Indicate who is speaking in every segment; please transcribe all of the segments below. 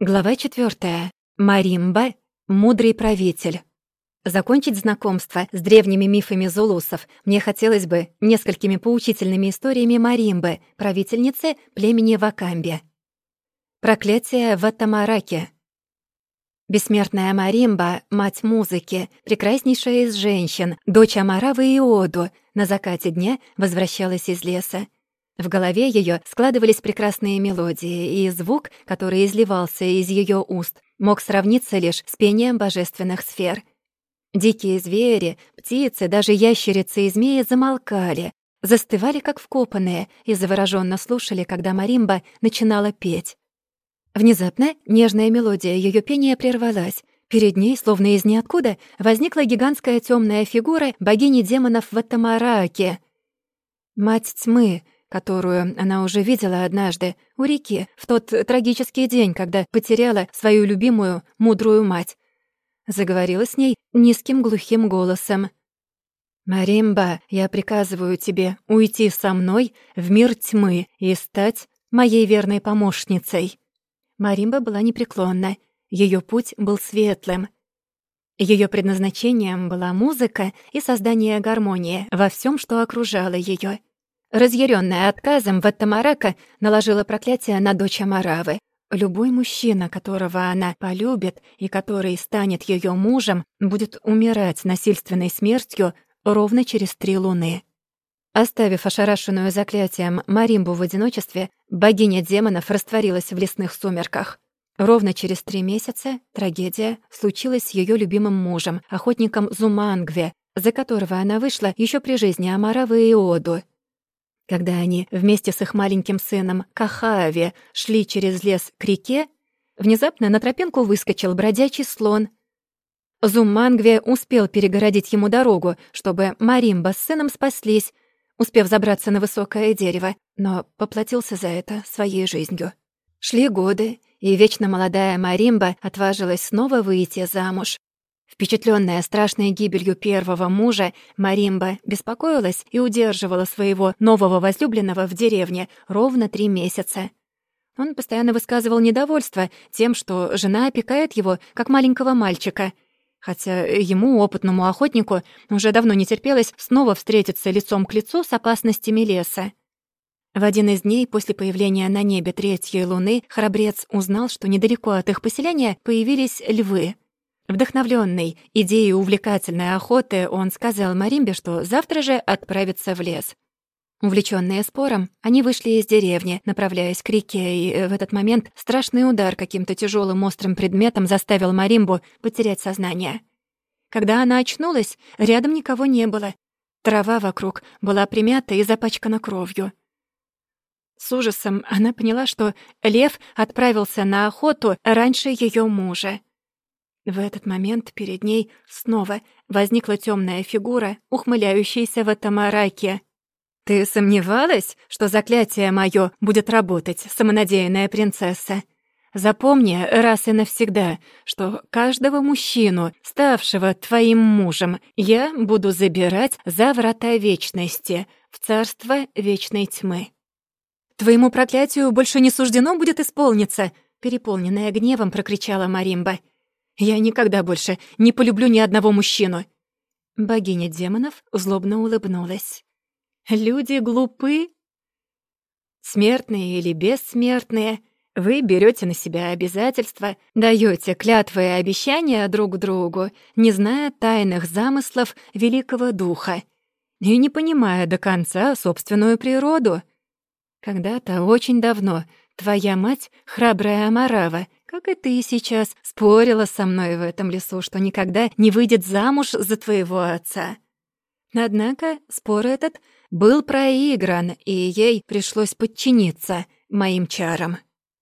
Speaker 1: Глава 4. Маримба — мудрый правитель. Закончить знакомство с древними мифами зулусов мне хотелось бы несколькими поучительными историями Маримбы, правительницы племени Вакамби. Проклятие в Атамараке. Бессмертная Маримба, мать музыки, прекраснейшая из женщин, дочь Амаравы и Оду, на закате дня возвращалась из леса. В голове её складывались прекрасные мелодии, и звук, который изливался из её уст, мог сравниться лишь с пением божественных сфер. Дикие звери, птицы, даже ящерицы и змеи замолкали, застывали как вкопанные и заворожённо слушали, когда Маримба начинала петь. Внезапно нежная мелодия её пения прервалась. Перед ней, словно из ниоткуда, возникла гигантская тёмная фигура богини демонов в Атамараке. Мать тьмы, которую она уже видела однажды у реки в тот трагический день, когда потеряла свою любимую, мудрую мать. Заговорила с ней низким глухим голосом. «Маримба, я приказываю тебе уйти со мной в мир тьмы и стать моей верной помощницей». Маримба была непреклонна, её путь был светлым. Её предназначением была музыка и создание гармонии во всём, что окружало её. Разъярённая отказом, Ваттамарака наложила проклятие на дочь Амаравы. Любой мужчина, которого она полюбит и который станет её мужем, будет умирать насильственной смертью ровно через 3 луны. Оставив ошарашенную заклятием Маримбу в одиночестве, богиня демонов растворилась в лесных сумерках. Ровно через 3 месяца трагедия случилась с её любимым мужем, охотником Зумангве, за которого она вышла ещё при жизни Амаравы и Оду. Когда они вместе с их маленьким сыном Кахааве шли через лес к реке, внезапно на тропинку выскочил бродячий слон. Зумангве успел перегородить ему дорогу, чтобы Маримба с сыном спаслись, успев забраться на высокое дерево, но поплатился за это своей жизнью. Шли годы, и вечно молодая Маримба отважилась снова выйти замуж. Впечатлённая страшной гибелью первого мужа, Маримба беспокоилась и удерживала своего нового возлюбленного в деревне ровно 3 месяца. Он постоянно высказывал недовольство тем, что жена опекает его, как маленького мальчика, хотя ему, опытному охотнику, уже давно не терпелось снова встретиться лицом к лицу с опасностями леса. В один из дней после появления на небе 3-й луны храбрец узнал, что недалеко от их поселения появились львы. Вдохновлённый идеей увлекательной охоты, он сказал Маримбе, что завтра же отправится в лес. Увлечённые спором, они вышли из деревни, направляясь к реке, и в этот момент страшный удар каким-то тяжёлым острым предметом заставил Маримбу потерять сознание. Когда она очнулась, рядом никого не было. Трава вокруг была примята и запачкана кровью. С ужасом она поняла, что лев отправился на охоту раньше её мужа. В этот момент перед ней снова возникла тёмная фигура, ухмыляющаяся в Атамараке. «Ты сомневалась, что заклятие моё будет работать, самонадеянная принцесса? Запомни раз и навсегда, что каждого мужчину, ставшего твоим мужем, я буду забирать за врата вечности, в царство вечной тьмы». «Твоему проклятию больше не суждено будет исполниться!» Переполненная гневом прокричала Маримба. «Я никогда больше не полюблю ни одного мужчину!» Богиня демонов злобно улыбнулась. «Люди глупы? Смертные или бессмертные, вы берете на себя обязательства, даете клятвы и обещания друг другу, не зная тайных замыслов Великого Духа и не понимая до конца собственную природу. Когда-то, очень давно, твоя мать, храбрая Амарава, как и ты сейчас, спорила со мной в этом лесу, что никогда не выйдет замуж за твоего отца. Однако спор этот был проигран, и ей пришлось подчиниться моим чарам».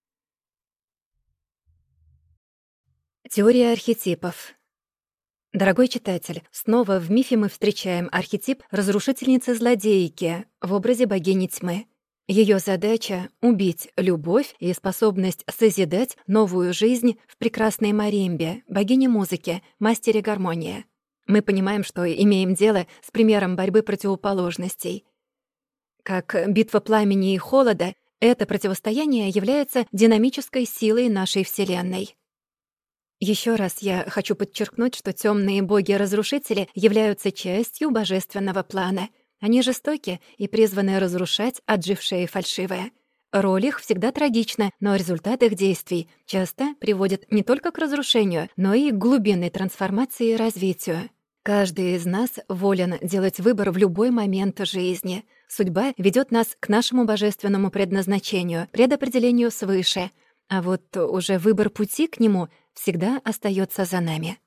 Speaker 1: Теория архетипов. Дорогой читатель, снова в мифе мы встречаем архетип разрушительницы-злодейки в образе богини тьмы. Её задача — убить любовь и способность созидать новую жизнь в прекрасной Маримбе, богине музыки, мастере гармонии. Мы понимаем, что имеем дело с примером борьбы противоположностей. Как битва пламени и холода, Это противостояние является динамической силой нашей Вселенной. Еще раз я хочу подчеркнуть, что темные боги-разрушители являются частью божественного плана. Они жестоки и призваны разрушать отжившее и фальшивое. Роль их всегда трагична, но результат их действий часто приводит не только к разрушению, но и к глубинной трансформации и развитию. Каждый из нас волен делать выбор в любой момент жизни. Судьба ведет нас к нашему божественному предназначению, предопределению свыше, а вот уже выбор пути к нему всегда остается за нами.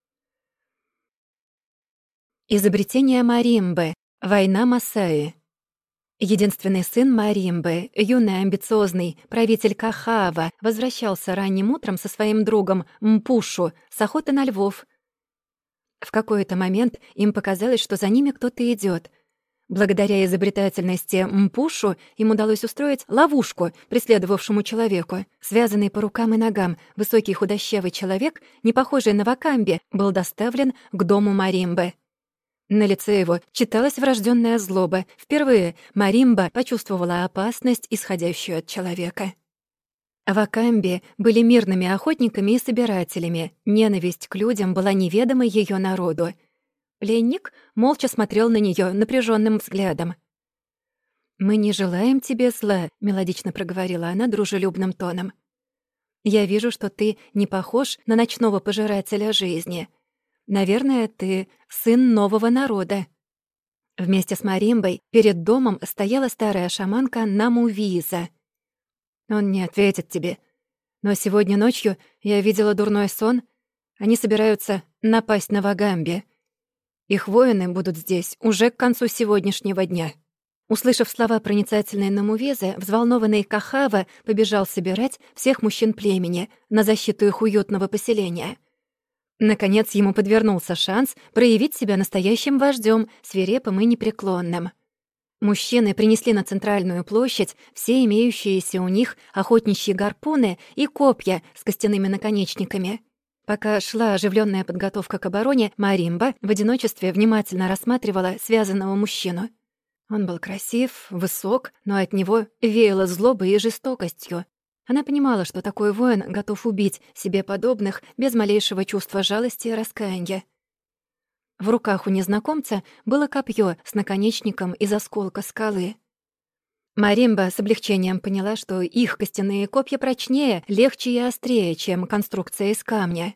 Speaker 1: Изобретение маримбы. Война Масаи. Единственный сын Маримбы, юный амбициозный правитель Кахава, возвращался ранним утром со своим другом Мпушу с охоты на львов. В какой-то момент им показалось, что за ними кто-то идет. Благодаря изобретательности Мпушу им удалось устроить ловушку преследовавшему человеку. Связанный по рукам и ногам, высокий худощавый человек, не похожий на Вакамби, был доставлен к дому Маримбы. На лице его читалась врожденная злоба. Впервые Маримба почувствовала опасность, исходящую от человека. Вакамби были мирными охотниками и собирателями. Ненависть к людям была неведома ее народу. Пленник молча смотрел на нее напряженным взглядом. «Мы не желаем тебе зла», — мелодично проговорила она дружелюбным тоном. «Я вижу, что ты не похож на ночного пожирателя жизни. Наверное, ты сын нового народа». Вместе с Маримбой перед домом стояла старая шаманка Намувиза. «Он не ответит тебе. Но сегодня ночью я видела дурной сон. Они собираются напасть на Вагамби. Их воины будут здесь уже к концу сегодняшнего дня». Услышав слова проницательной Намувизы, взволнованный Кахава побежал собирать всех мужчин племени на защиту их уютного поселения. Наконец ему подвернулся шанс проявить себя настоящим вождем, свирепым и непреклонным. Мужчины принесли на центральную площадь все имеющиеся у них охотничьи гарпуны и копья с костяными наконечниками. Пока шла оживленная подготовка к обороне, Маримба в одиночестве внимательно рассматривала связанного мужчину. Он был красив, высок, но от него веяло злобой и жестокостью. Она понимала, что такой воин готов убить себе подобных без малейшего чувства жалости и раскаяния. В руках у незнакомца было копье с наконечником из осколка скалы. Маримба с облегчением поняла, что их костяные копья прочнее, легче и острее, чем конструкция из камня.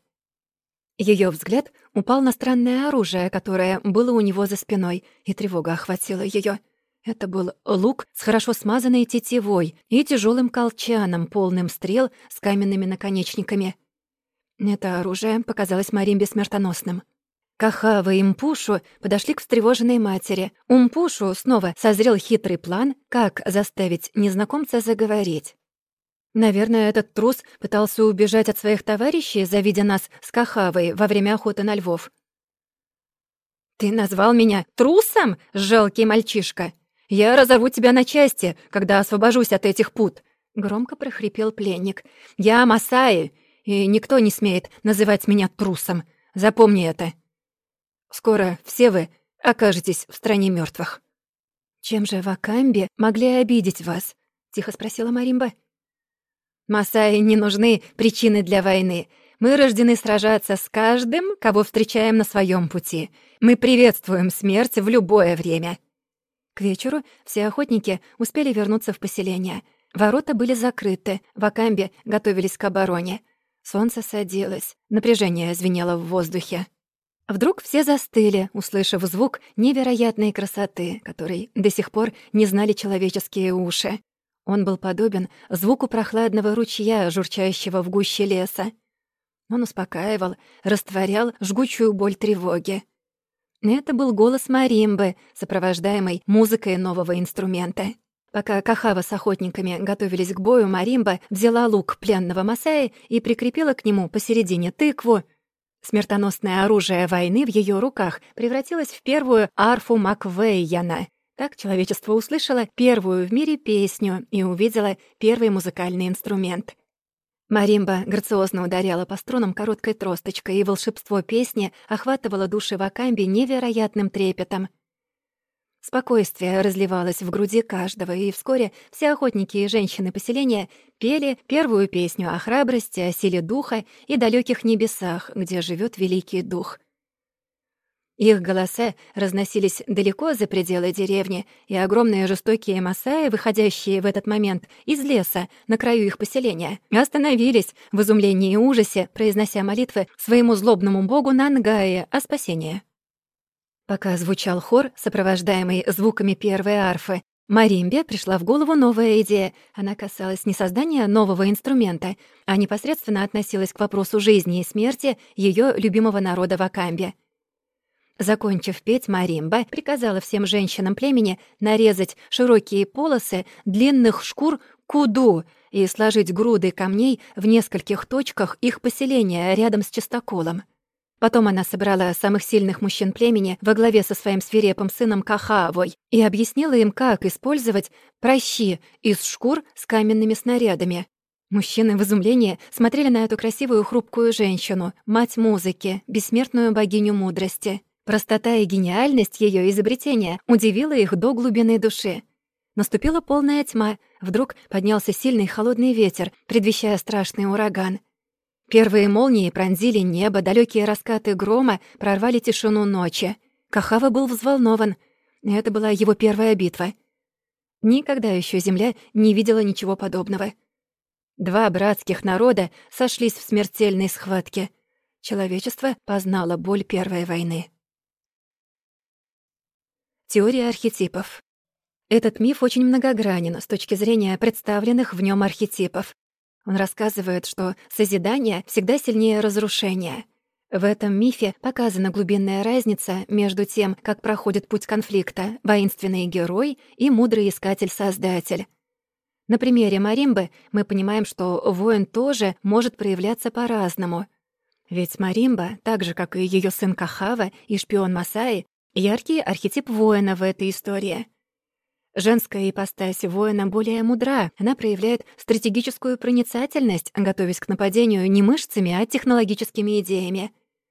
Speaker 1: Ее взгляд упал на странное оружие, которое было у него за спиной, и тревога охватила ее. Это был лук с хорошо смазанной тетивой и тяжелым колчаном, полным стрел с каменными наконечниками. Это оружие показалось Маримбе смертоносным. Кахава и Мпушу подошли к встревоженной матери. У Мпушу снова созрел хитрый план, как заставить незнакомца заговорить. Наверное, этот трус пытался убежать от своих товарищей, завидя нас с Кахавой во время охоты на львов. «Ты назвал меня трусом, жалкий мальчишка? Я разорву тебя на части, когда освобожусь от этих пут!» — громко прохрипел пленник. «Я Масаи, и никто не смеет называть меня трусом. Запомни это. Скоро все вы окажетесь в стране мертвых. «Чем же Вакамби могли обидеть вас?» — тихо спросила Маримба. «Масаи не нужны причины для войны. Мы рождены сражаться с каждым, кого встречаем на своем пути. Мы приветствуем смерть в любое время». К вечеру все охотники успели вернуться в поселение. Ворота были закрыты, Вакамби готовились к обороне. Солнце садилось, напряжение звенело в воздухе. Вдруг все застыли, услышав звук невероятной красоты, который до сих пор не знали человеческие уши. Он был подобен звуку прохладного ручья, журчащего в гуще леса. Он успокаивал, растворял жгучую боль тревоги. Это был голос маримбы, сопровождаемый музыкой нового инструмента. Пока Кахава с охотниками готовились к бою, маримба взяла лук пленного Масаи и прикрепила к нему посередине тыкву. Смертоносное оружие войны в ее руках превратилось в первую арфу Маквейяна. Так человечество услышало первую в мире песню и увидело первый музыкальный инструмент. Маримба грациозно ударяла по струнам короткой тросточкой, и волшебство песни охватывало души Вакамби невероятным трепетом. Спокойствие разливалось в груди каждого, и вскоре все охотники и женщины поселения пели первую песню о храбрости, о силе духа и далеких небесах, где живет Великий Дух. Их голоса разносились далеко за пределы деревни, и огромные жестокие масаи, выходящие в этот момент из леса на краю их поселения, остановились в изумлении и ужасе, произнося молитвы своему злобному богу Нангае о спасении. Пока звучал хор, сопровождаемый звуками первой арфы, Маримбе пришла в голову новая идея. Она касалась не создания нового инструмента, а непосредственно относилась к вопросу жизни и смерти ее любимого народа Вакамбе. Закончив петь, маримба приказала всем женщинам племени нарезать широкие полосы длинных шкур куду и сложить груды камней в нескольких точках их поселения рядом с чистоколом. Потом она собрала самых сильных мужчин племени во главе со своим свирепым сыном Кахавой и объяснила им, как использовать пращи из шкур с каменными снарядами. Мужчины в изумлении смотрели на эту красивую хрупкую женщину, мать музыки, бессмертную богиню мудрости. Простота и гениальность ее изобретения удивила их до глубины души. Наступила полная тьма. Вдруг поднялся сильный холодный ветер, предвещая страшный ураган. Первые молнии пронзили небо, далекие раскаты грома прорвали тишину ночи. Кахава был взволнован. Это была его первая битва. Никогда еще земля не видела ничего подобного. Два братских народа сошлись в смертельной схватке. Человечество познало боль Первой войны. Теория архетипов. Этот миф очень многогранен с точки зрения представленных в нем архетипов. Он рассказывает, что созидание всегда сильнее разрушения. В этом мифе показана глубинная разница между тем, как проходит путь конфликта воинственный герой и мудрый искатель-создатель. На примере маримбы мы понимаем, что воин тоже может проявляться по-разному. Ведь маримба, так же, как и ее сын Кахава и шпион Масаи, яркий архетип воина в этой истории. Женская ипостась воина более мудра. Она проявляет стратегическую проницательность, готовясь к нападению не мышцами, а технологическими идеями.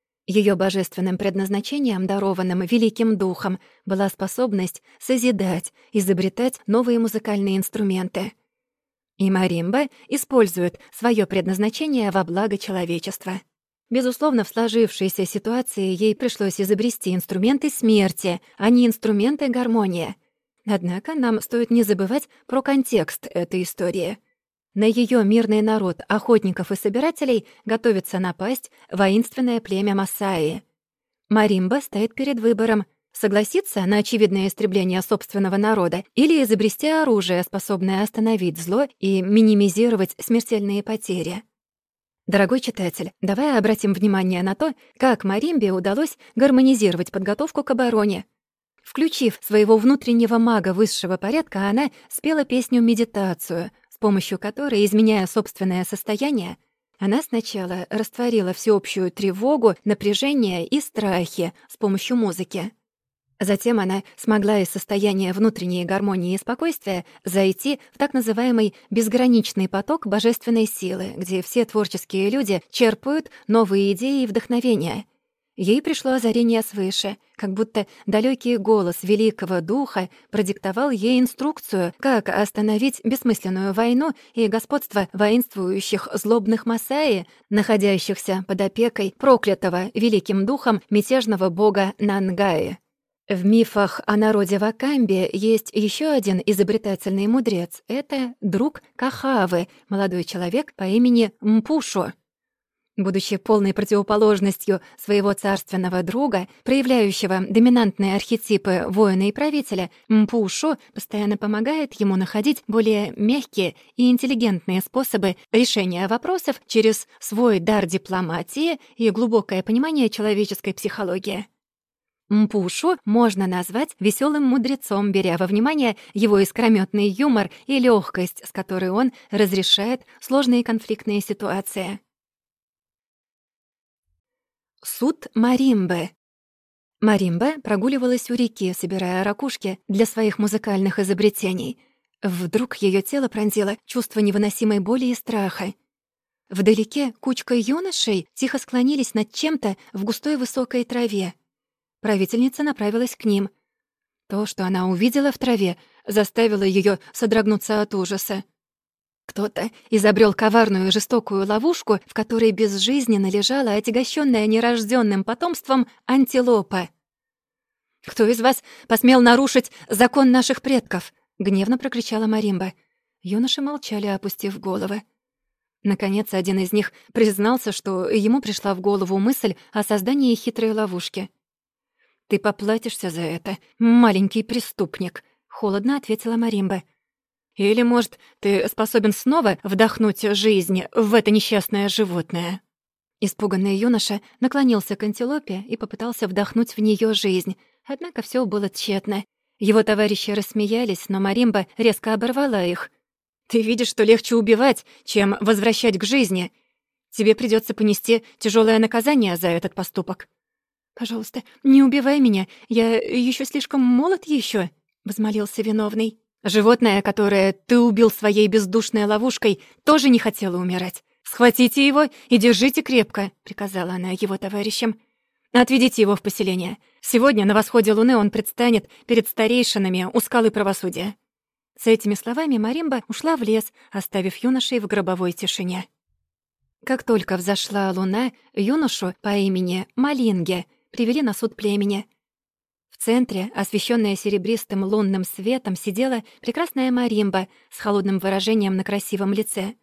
Speaker 1: Ее божественным предназначением, дарованным Великим Духом, была способность созидать, изобретать новые музыкальные инструменты. И маримба использует свое предназначение во благо человечества. Безусловно, в сложившейся ситуации ей пришлось изобрести инструменты смерти, а не инструменты гармонии. Однако нам стоит не забывать про контекст этой истории. На ее мирный народ охотников и собирателей готовится напасть воинственное племя Масаи. Маримба стоит перед выбором: согласиться на очевидное истребление собственного народа или изобрести оружие, способное остановить зло и минимизировать смертельные потери. Дорогой читатель, давай обратим внимание на то, как маримбе удалось гармонизировать подготовку к обороне. Включив своего внутреннего мага высшего порядка, она спела песню-медитацию, с помощью которой, изменяя собственное состояние, она сначала растворила всеобщую тревогу, напряжение и страхи с помощью музыки. Затем она смогла из состояния внутренней гармонии и спокойствия зайти в так называемый безграничный поток божественной силы, где все творческие люди черпают новые идеи и вдохновения. Ей пришло озарение свыше, как будто далекий голос Великого Духа продиктовал ей инструкцию, как остановить бессмысленную войну и господство воинствующих злобных масаи, находящихся под опекой проклятого Великим Духом мятежного бога Нангаи. В мифах о народе Вакамбе есть еще один изобретательный мудрец. Это друг Кахавы, молодой человек по имени Мпушо. Будучи полной противоположностью своего царственного друга, проявляющего доминантные архетипы воина и правителя, Мпушо постоянно помогает ему находить более мягкие и интеллигентные способы решения вопросов через свой дар дипломатии и глубокое понимание человеческой психологии. Мпушу можно назвать веселым мудрецом, беря во внимание его искрометный юмор и легкость, с которой он разрешает сложные конфликтные ситуации. Суд маримбы. Маримба прогуливалась у реки, собирая ракушки для своих музыкальных изобретений. Вдруг ее тело пронзило чувство невыносимой боли и страха. Вдалеке кучка юношей тихо склонились над чем-то в густой высокой траве. Правительница направилась к ним. То, что она увидела в траве, заставило её содрогнуться от ужаса. Кто-то изобрел коварную и жестокую ловушку, в которой безжизненно лежала отягощенная нерожденным потомством антилопа. «Кто из вас посмел нарушить закон наших предков?» — гневно прокричала Маримба. Юноши молчали, опустив головы. Наконец, один из них признался, что ему пришла в голову мысль о создании хитрой ловушки. «Ты поплатишься за это, маленький преступник», — холодно ответила Маримба. «Или, может, ты способен снова вдохнуть жизнь в это несчастное животное?» Испуганный юноша наклонился к антилопе и попытался вдохнуть в неё жизнь, однако всё было тщетно. Его товарищи рассмеялись, но Маримба резко оборвала их. «Ты видишь, что легче убивать, чем возвращать к жизни. Тебе придётся понести тяжёлое наказание за этот поступок». «Пожалуйста, не убивай меня, я ещё слишком молод ещё», — возмолился виновный. «Животное, которое ты убил своей бездушной ловушкой, тоже не хотело умирать. Схватите его и держите крепко», — приказала она его товарищам. «Отведите его в поселение. Сегодня на восходе луны он предстанет перед старейшинами у скалы правосудия». С этими словами Маримба ушла в лес, оставив юношей в гробовой тишине. Как только взошла луна, юношу по имени Малинге привели на суд племени. В центре, освещенная серебристым лунным светом, сидела прекрасная Маримба с холодным выражением на красивом лице.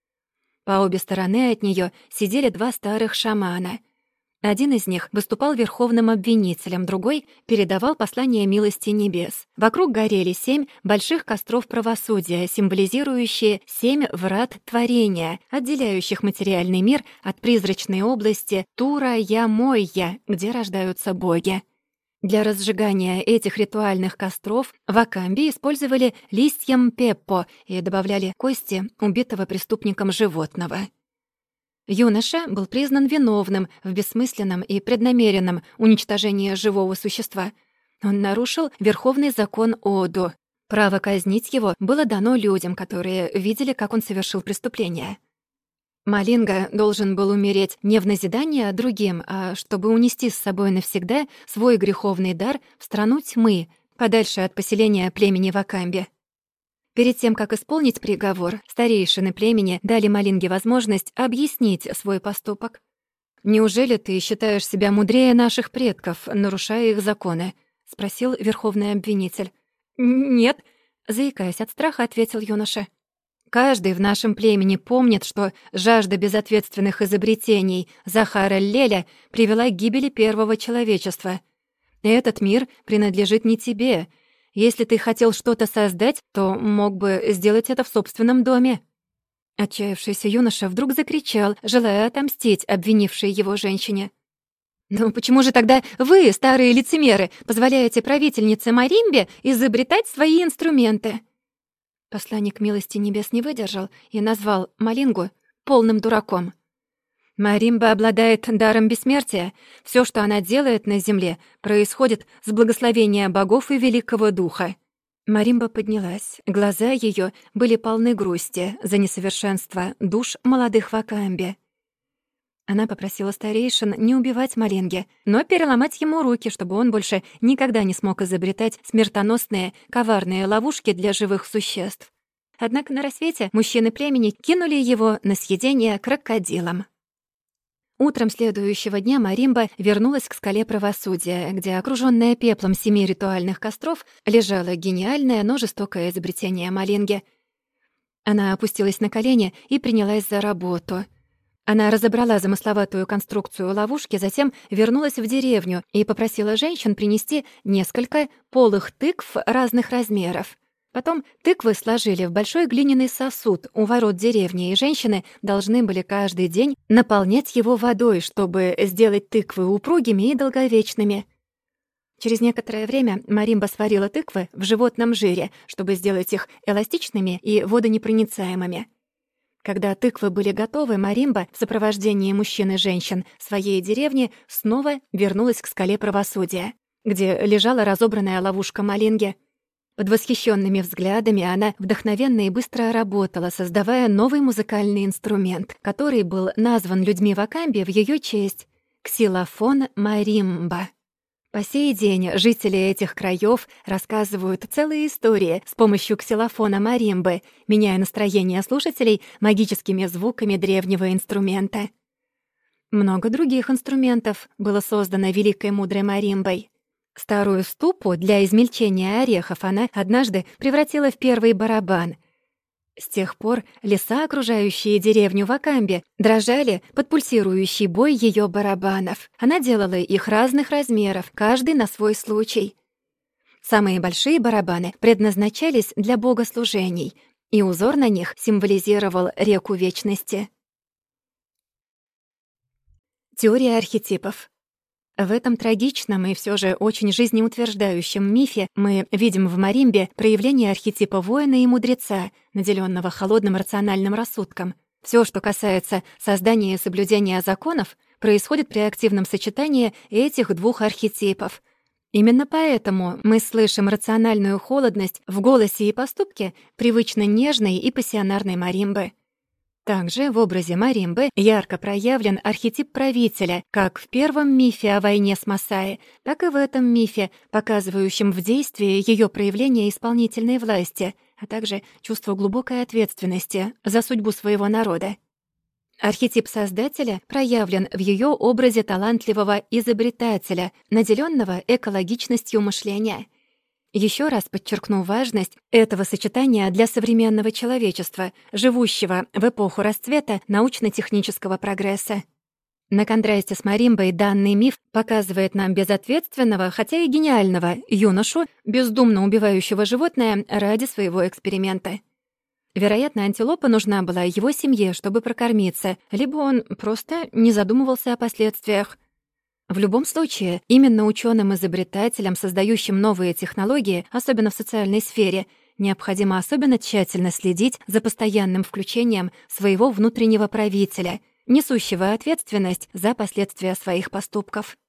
Speaker 1: По обе стороны от нее сидели два старых шамана. Один из них выступал верховным обвинителем, другой передавал послание милости небес. Вокруг горели 7 больших костров правосудия, символизирующие 7 врат творения, отделяющих материальный мир от призрачной области Тура-Я-Мойя, где рождаются боги. Для разжигания этих ритуальных костров в Акамбе использовали листья мпеппо и добавляли кости убитого преступником животного. Юноша был признан виновным в бессмысленном и преднамеренном уничтожении живого существа. Он нарушил верховный закон Одо. Право казнить его было дано людям, которые видели, как он совершил преступление. Малинга должен был умереть не в назидание другим, а чтобы унести с собой навсегда свой греховный дар в страну тьмы, подальше от поселения племени Вакамбе. Перед тем, как исполнить приговор, старейшины племени дали Малинге возможность объяснить свой поступок. «Неужели ты считаешь себя мудрее наших предков, нарушая их законы?» — спросил верховный обвинитель. «Нет», — заикаясь от страха, ответил юноша. «Каждый в нашем племени помнит, что жажда безответственных изобретений Захара Леля привела к гибели первого человечества. Этот мир принадлежит не тебе. Если ты хотел что-то создать, то мог бы сделать это в собственном доме». Отчаявшийся юноша вдруг закричал, желая отомстить обвинившей его женщине. «Ну почему же тогда вы, старые лицемеры, позволяете правительнице Маримбе изобретать свои инструменты?» Посланник милости небес не выдержал и назвал Малингу полным дураком. «Маримба обладает даром бессмертия. Всё, что она делает на земле, происходит с благословения богов и великого духа». Маримба поднялась. Глаза её были полны грусти за несовершенство душ молодых Вакамбе. Она попросила старейшин не убивать Малинге, но переломать ему руки, чтобы он больше никогда не смог изобретать смертоносные, коварные ловушки для живых существ. Однако на рассвете мужчины племени кинули его на съедение крокодилам. Утром следующего дня Маримба вернулась к скале правосудия, где, окружённая пеплом 7 ритуальных костров, лежало гениальное, но жестокое изобретение Малинги. Она опустилась на колени и принялась за работу. Она разобрала замысловатую конструкцию ловушки, затем вернулась в деревню и попросила женщин принести несколько полых тыкв разных размеров. Потом тыквы сложили в большой глиняный сосуд у ворот деревни, и женщины должны были каждый день наполнять его водой, чтобы сделать тыквы упругими и долговечными. Через некоторое время Маримба сварила тыквы в животном жире, чтобы сделать их эластичными и водонепроницаемыми. Когда тыквы были готовы, Маримба в сопровождении мужчин и женщин своей деревни снова вернулась к скале правосудия, где лежала разобранная ловушка Малинги. Под восхищенными взглядами она вдохновенно и быстро работала, создавая новый музыкальный инструмент, который был назван людьми Вакамбе в ее честь — ксилофон Маримба. По сей день жители этих краев рассказывают целые истории с помощью ксилофона маримбы, меняя настроение слушателей магическими звуками древнего инструмента. Много других инструментов было создано великой мудрой маримбой. Старую ступу для измельчения орехов она однажды превратила в первый барабан. С тех пор леса, окружающие деревню Вакамбе, дрожали под пульсирующий бой ее барабанов. Она делала их разных размеров, каждый на свой случай. Самые большие барабаны предназначались для богослужений, и узор на них символизировал реку вечности. Теория архетипов. В этом трагичном и все же очень жизнеутверждающем мифе мы видим в маримбе проявление архетипа воина и мудреца, наделенного холодным рациональным рассудком. Все, что касается создания и соблюдения законов, происходит при активном сочетании этих двух архетипов. Именно поэтому мы слышим рациональную холодность в голосе и поступке привычно нежной и пассионарной маримбы. Также в образе маримбы ярко проявлен архетип правителя, как в первом мифе о войне с Масаи, так и в этом мифе, показывающем в действии ее проявление исполнительной власти, а также чувство глубокой ответственности за судьбу своего народа. Архетип Создателя проявлен в ее образе талантливого изобретателя, наделенного экологичностью мышления. Еще раз подчеркну важность этого сочетания для современного человечества, живущего в эпоху расцвета научно-технического прогресса. На контрасте с маримбой данный миф показывает нам безответственного, хотя и гениального юношу, бездумно убивающего животное ради своего эксперимента. Вероятно, антилопа нужна была его семье, чтобы прокормиться, либо он просто не задумывался о последствиях. В любом случае, именно ученым-изобретателям, создающим новые технологии, особенно в социальной сфере, необходимо особенно тщательно следить за постоянным включением своего внутреннего правителя, несущего ответственность за последствия своих поступков.